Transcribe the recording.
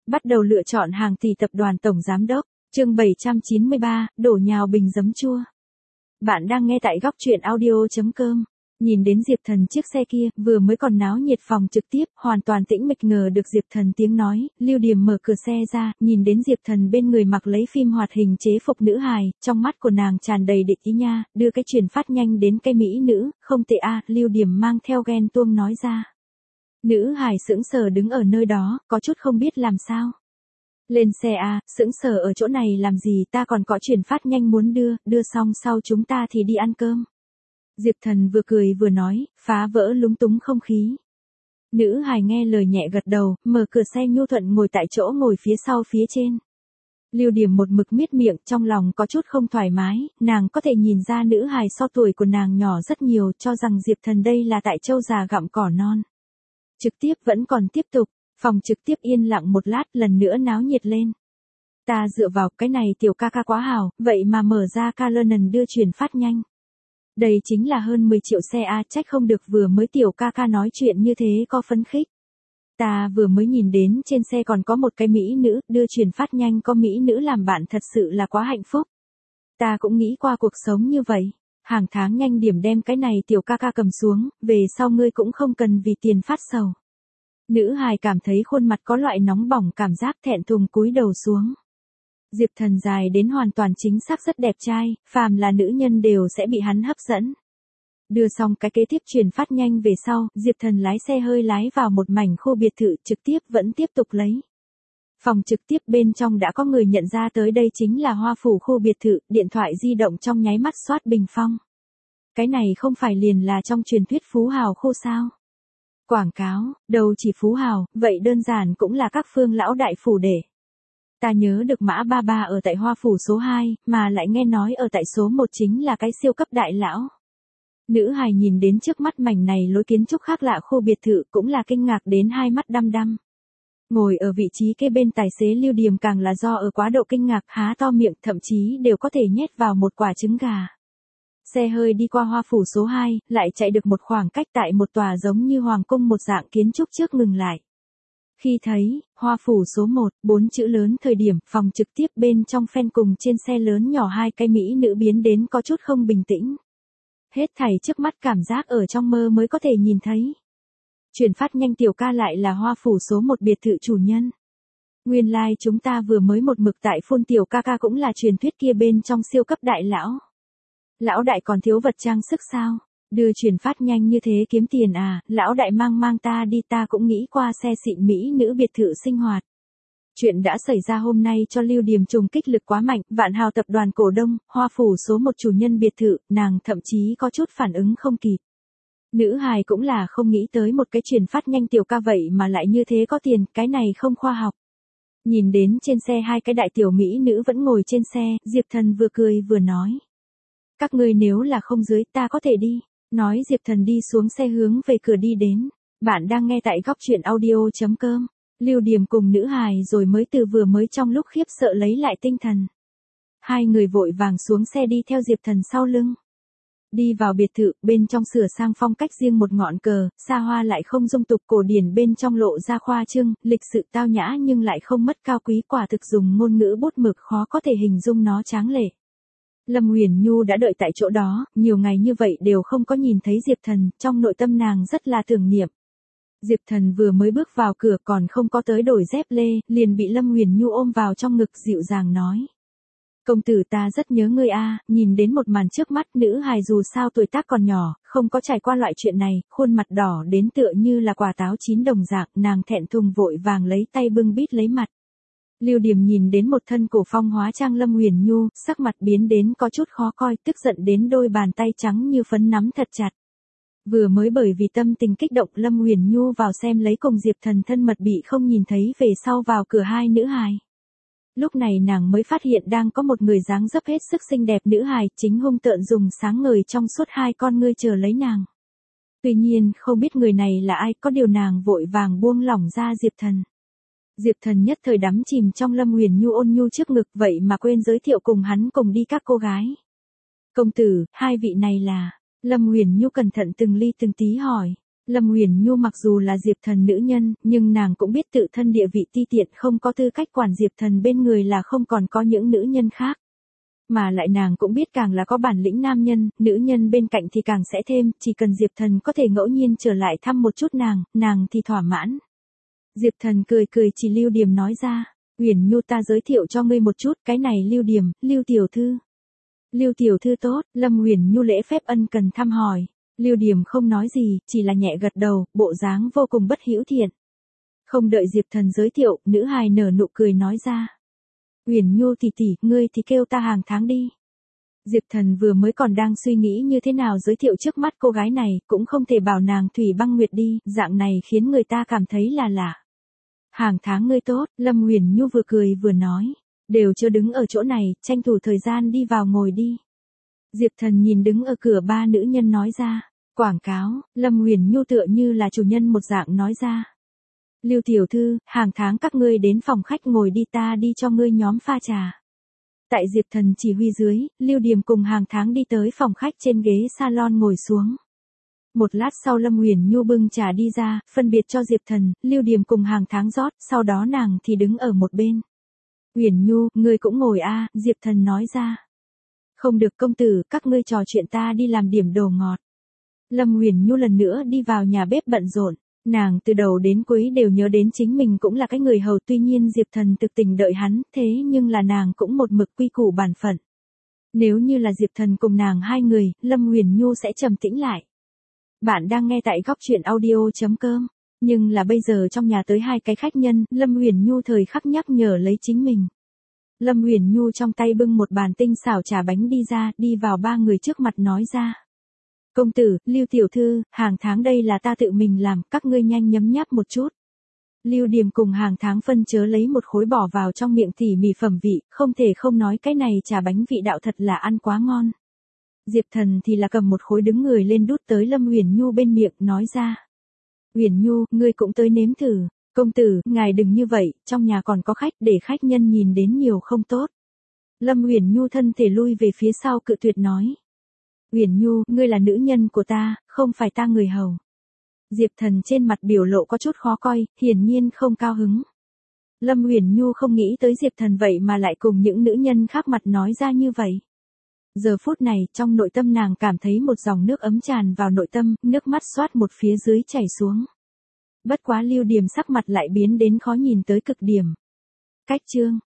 Bắt đầu lựa chọn hàng tỷ tập đoàn tổng giám đốc. Chương 793, đổ nhào bình giấm chua. Bạn đang nghe tại góc truyện audio.com. Nhìn đến Diệp Thần chiếc xe kia, vừa mới còn náo nhiệt phòng trực tiếp, hoàn toàn tĩnh mịch, ngờ được Diệp Thần tiếng nói, Lưu Điểm mở cửa xe ra, nhìn đến Diệp Thần bên người mặc lấy phim hoạt hình chế phục nữ hài, trong mắt của nàng tràn đầy địch ý nha, đưa cái truyền phát nhanh đến cái mỹ nữ, không tệ a, Lưu Điểm mang theo ghen tuông nói ra. Nữ hài sững sờ đứng ở nơi đó, có chút không biết làm sao. Lên xe a, sững sờ ở chỗ này làm gì, ta còn có truyền phát nhanh muốn đưa xong sau chúng ta thì đi ăn cơm. Diệp Thần vừa cười vừa nói, phá vỡ lúng túng không khí. Nữ hài nghe lời nhẹ gật đầu, mở cửa xe nhu thuận ngồi tại chỗ ngồi phía sau phía trên. Lưu Điểm một mực miết miệng, trong lòng có chút không thoải mái, nàng có thể nhìn ra nữ hài so tuổi của nàng nhỏ rất nhiều, cho rằng Diệp Thần đây là tại châu già gặm cỏ non. Trực tiếp vẫn còn tiếp tục, phòng trực tiếp yên lặng một lát, lần nữa náo nhiệt lên. Ta dựa vào cái này tiểu ca ca quá hào, vậy mà mở ra Calernon đưa truyền phát nhanh. Đây chính là hơn 10 triệu xe a, trách không được vừa mới tiểu ca ca nói chuyện như thế có phấn khích. Ta vừa mới nhìn đến trên xe còn có một cái mỹ nữ, đưa truyền phát nhanh có mỹ nữ làm bạn thật sự là quá hạnh phúc. Ta cũng nghĩ qua cuộc sống như vậy. Hàng tháng nhanh điểm đem cái này tiểu ca ca cầm xuống, về sau ngươi cũng không cần vì tiền phát sầu. Nữ hài cảm thấy khuôn mặt có loại nóng bỏng cảm giác, thẹn thùng cúi đầu xuống. Diệp Thần dài đến hoàn toàn chính xác rất đẹp trai, phàm là nữ nhân đều sẽ bị hắn hấp dẫn. Đưa xong cái kế tiếp truyền phát nhanh về sau, Diệp Thần lái xe hơi lái vào một mảnh khu biệt thự, trực tiếp vẫn tiếp tục lấy. Phòng trực tiếp bên trong đã có người nhận ra tới đây chính là Hoa Phủ khu biệt thự, điện thoại di động trong nháy mắt soát bình phong. Cái này không phải liền là trong truyền thuyết phú hào khu sao? Quảng cáo, đâu chỉ phú hào, vậy đơn giản cũng là các phương lão đại phủ để. Ta nhớ được Mã Ba Ba ở tại Hoa Phủ số 2, mà lại nghe nói ở tại số 1 chính là cái siêu cấp đại lão. Nữ hài nhìn đến trước mắt mảnh này lối kiến trúc khác lạ khu biệt thự cũng là kinh ngạc đến hai mắt đăm đăm. Ngồi ở vị trí kế bên tài xế Lưu Điểm càng là do ở quá độ kinh ngạc há to miệng, thậm chí đều có thể nhét vào một quả trứng gà. Xe hơi đi qua Hoa Phủ số 2, lại chạy được một khoảng cách tại một tòa giống như hoàng cung một dạng kiến trúc trước ngừng lại. Khi thấy, Hoa Phủ số 1, 4 chữ lớn thời điểm, phòng trực tiếp bên trong fan cùng trên xe lớn nhỏ hai cái mỹ nữ biến đến có chút không bình tĩnh. Hết thảy trước mắt cảm giác ở trong mơ mới có thể nhìn thấy. Truyền phát nhanh tiểu ca lại là Hoa Phủ số 1 biệt thự chủ nhân. Nguyên lai chúng ta vừa mới một mực tại phun tiểu ca ca cũng là truyền thuyết kia bên trong siêu cấp đại lão. Lão đại còn thiếu vật trang sức sao? Đưa truyền phát nhanh như thế kiếm tiền à, lão đại mang ta đi, ta cũng nghĩ qua xe xịn mỹ nữ biệt thự sinh hoạt. Chuyện đã xảy ra hôm nay cho Lưu Điểm trùng kích lực quá mạnh, Vạn Hào tập đoàn cổ đông, Hoa Phủ số 1 chủ nhân biệt thự, nàng thậm chí có chút phản ứng không kịp. Nữ hài cũng là không nghĩ tới một cái truyền phát nhanh tiểu ca vậy mà lại như thế có tiền, cái này không khoa học. Nhìn đến trên xe hai cái đại tiểu mỹ nữ vẫn ngồi trên xe, Diệp Thần vừa cười vừa nói. Các ngươi nếu là không dưới ta có thể đi. Nói Diệp Thần đi xuống xe hướng về cửa đi đến. Bạn đang nghe tại góc truyện audio.com. Lưu Điểm cùng nữ hài rồi mới từ vừa mới trong lúc khiếp sợ lấy lại tinh thần. Hai người vội vàng xuống xe đi theo Diệp Thần sau lưng. Đi vào biệt thự, bên trong sửa sang phong cách riêng một ngọn cờ, xa hoa lại không dung tục, cổ điển bên trong lộ ra khoa trương, lịch sự tao nhã nhưng lại không mất cao quý, quả thực dùng ngôn ngữ bút mực khó có thể hình dung nó tráng lệ. Lâm Huyền Nhu đã đợi tại chỗ đó, nhiều ngày như vậy đều không có nhìn thấy Diệp Thần, trong nội tâm nàng rất là tưởng niệm. Diệp Thần vừa mới bước vào cửa còn không có tới đổi dép lê, liền bị Lâm Huyền Nhu ôm vào trong ngực dịu dàng nói. Công tử ta rất nhớ ngươi a. Nhìn đến một màn trước mắt, nữ hài dù sao tuổi tác còn nhỏ, không có trải qua loại chuyện này, khuôn mặt đỏ đến tựa như là quả táo chín đồng dạng, nàng thẹn thùng vội vàng lấy tay bưng bít lấy mặt. Lưu Điểm nhìn đến một thân cổ phong hóa trang Lâm Huyền Nhu, sắc mặt biến đến có chút khó coi, tức giận đến đôi bàn tay trắng như phấn nắm thật chặt. Vừa mới bởi vì tâm tình kích động Lâm Huyền Nhu vào xem lấy cùng Diệp Thần thân mật bị không nhìn thấy về sau vào cửa hai nữ hài. Lúc này nàng mới phát hiện đang có một người dáng dấp hết sức xinh đẹp nữ hài, chính hung tợn dùng sáng ngời trong suốt hai con ngươi chờ lấy nàng. Tuy nhiên không biết người này là ai, có điều nàng vội vàng buông lỏng ra Diệp Thần. Diệp Thần nhất thời đắm chìm trong Lâm Huyền Nhu ôn nhu trước ngực, vậy mà quên giới thiệu cùng hắn cùng đi các cô gái. Công tử, hai vị này là... Lâm Huyền Nhu cẩn thận từng ly từng tí hỏi. Lâm Uyển Nhu mặc dù là Diệp Thần nữ nhân, nhưng nàng cũng biết tự thân địa vị ti tiện không có tư cách quản Diệp Thần bên người là không còn có những nữ nhân khác. Mà lại nàng cũng biết càng là có bản lĩnh nam nhân, nữ nhân bên cạnh thì càng sẽ thêm, chỉ cần Diệp Thần có thể ngẫu nhiên trở lại thăm một chút nàng thì thỏa mãn. Diệp Thần cười cười chỉ Lưu Điểm nói ra, Uyển Nhu ta giới thiệu cho ngươi một chút, cái này Lưu Điểm, Lưu tiểu thư. Lưu tiểu thư tốt, Lâm Uyển Nhu lễ phép ân cần thăm hỏi. Lưu Điểm không nói gì, chỉ là nhẹ gật đầu, bộ dáng vô cùng bất hữu thiện. Không đợi Diệp Thần giới thiệu, nữ hài nở nụ cười nói ra. Uyển Nhu tỷ tỷ, ngươi thì kêu ta Hàng Tháng đi. Diệp Thần vừa mới còn đang suy nghĩ như thế nào giới thiệu trước mắt cô gái này, cũng không thể bảo nàng Thủy Băng Nguyệt đi, dạng này khiến người ta cảm thấy là lạ. Hàng Tháng ngươi tốt, Lâm Uyển Nhu vừa cười vừa nói, đều chưa đứng ở chỗ này, tranh thủ thời gian đi vào ngồi đi. Diệp Thần nhìn đứng ở cửa ba nữ nhân nói ra, quảng cáo, Lâm Uyển Nhu tựa như là chủ nhân một dạng nói ra. Lưu tiểu thư, Hàng Tháng các ngươi đến phòng khách ngồi đi ta đi cho ngươi nhóm pha trà. Tại Diệp Thần chỉ huy dưới, Lưu Điểm cùng Hàng Tháng đi tới phòng khách trên ghế salon ngồi xuống. Một lát sau Lâm Uyển Nhu bưng trà đi ra, phân biệt cho Diệp Thần, Lưu Điểm cùng Hàng Tháng rót, sau đó nàng thì đứng ở một bên. Uyển Nhu, ngươi cũng ngồi a, Diệp Thần nói ra. Không được công tử, các ngươi trò chuyện ta đi làm điểm đồ ngọt. Lâm Uyển Nhu lần nữa đi vào nhà bếp bận rộn. Nàng từ đầu đến cuối đều nhớ đến chính mình cũng là cái người hầu, tuy nhiên Diệp Thần thực tình đợi hắn, thế nhưng là nàng cũng một mực quy củ bản phận. Nếu như là Diệp Thần cùng nàng hai người, Lâm Uyển Nhu sẽ trầm tĩnh lại. Bạn đang nghe tại góc truyện audio.com, nhưng là bây giờ trong nhà tới hai cái khách nhân, Lâm Uyển Nhu thời khắc nhắc nhở lấy chính mình. Lâm Uyển Nhu trong tay bưng một bàn tinh xảo trà bánh đi ra, đi vào ba người trước mặt nói ra. Công tử, Lưu tiểu thư, Hàng Tháng đây là ta tự mình làm, các ngươi nhanh nhấm nháp một chút. Lưu Điểm cùng Hàng Tháng phân chớ lấy một khối bỏ vào trong miệng tỉ mỉ phẩm vị, không thể không nói cái này trà bánh vị đạo thật là ăn quá ngon. Diệp Thần thì là cầm một khối đứng người lên đút tới Lâm Uyển Nhu bên miệng, nói ra. Uyển Nhu, ngươi cũng tới nếm thử. Công tử, ngài đừng như vậy, trong nhà còn có khách, để khách nhân nhìn đến nhiều không tốt. Lâm Uyển Nhu thân thể lui về phía sau cự tuyệt nói. Uyển Nhu, ngươi là nữ nhân của ta, không phải ta người hầu. Diệp Thần trên mặt biểu lộ có chút khó coi, hiển nhiên không cao hứng. Lâm Uyển Nhu không nghĩ tới Diệp Thần vậy mà lại cùng những nữ nhân khác mặt nói ra như vậy. Giờ phút này, trong nội tâm nàng cảm thấy một dòng nước ấm tràn vào nội tâm, nước mắt xoát một phía dưới chảy xuống. Bất quá Lưu Điểm sắc mặt lại biến đến khó nhìn tới cực điểm. Cách chương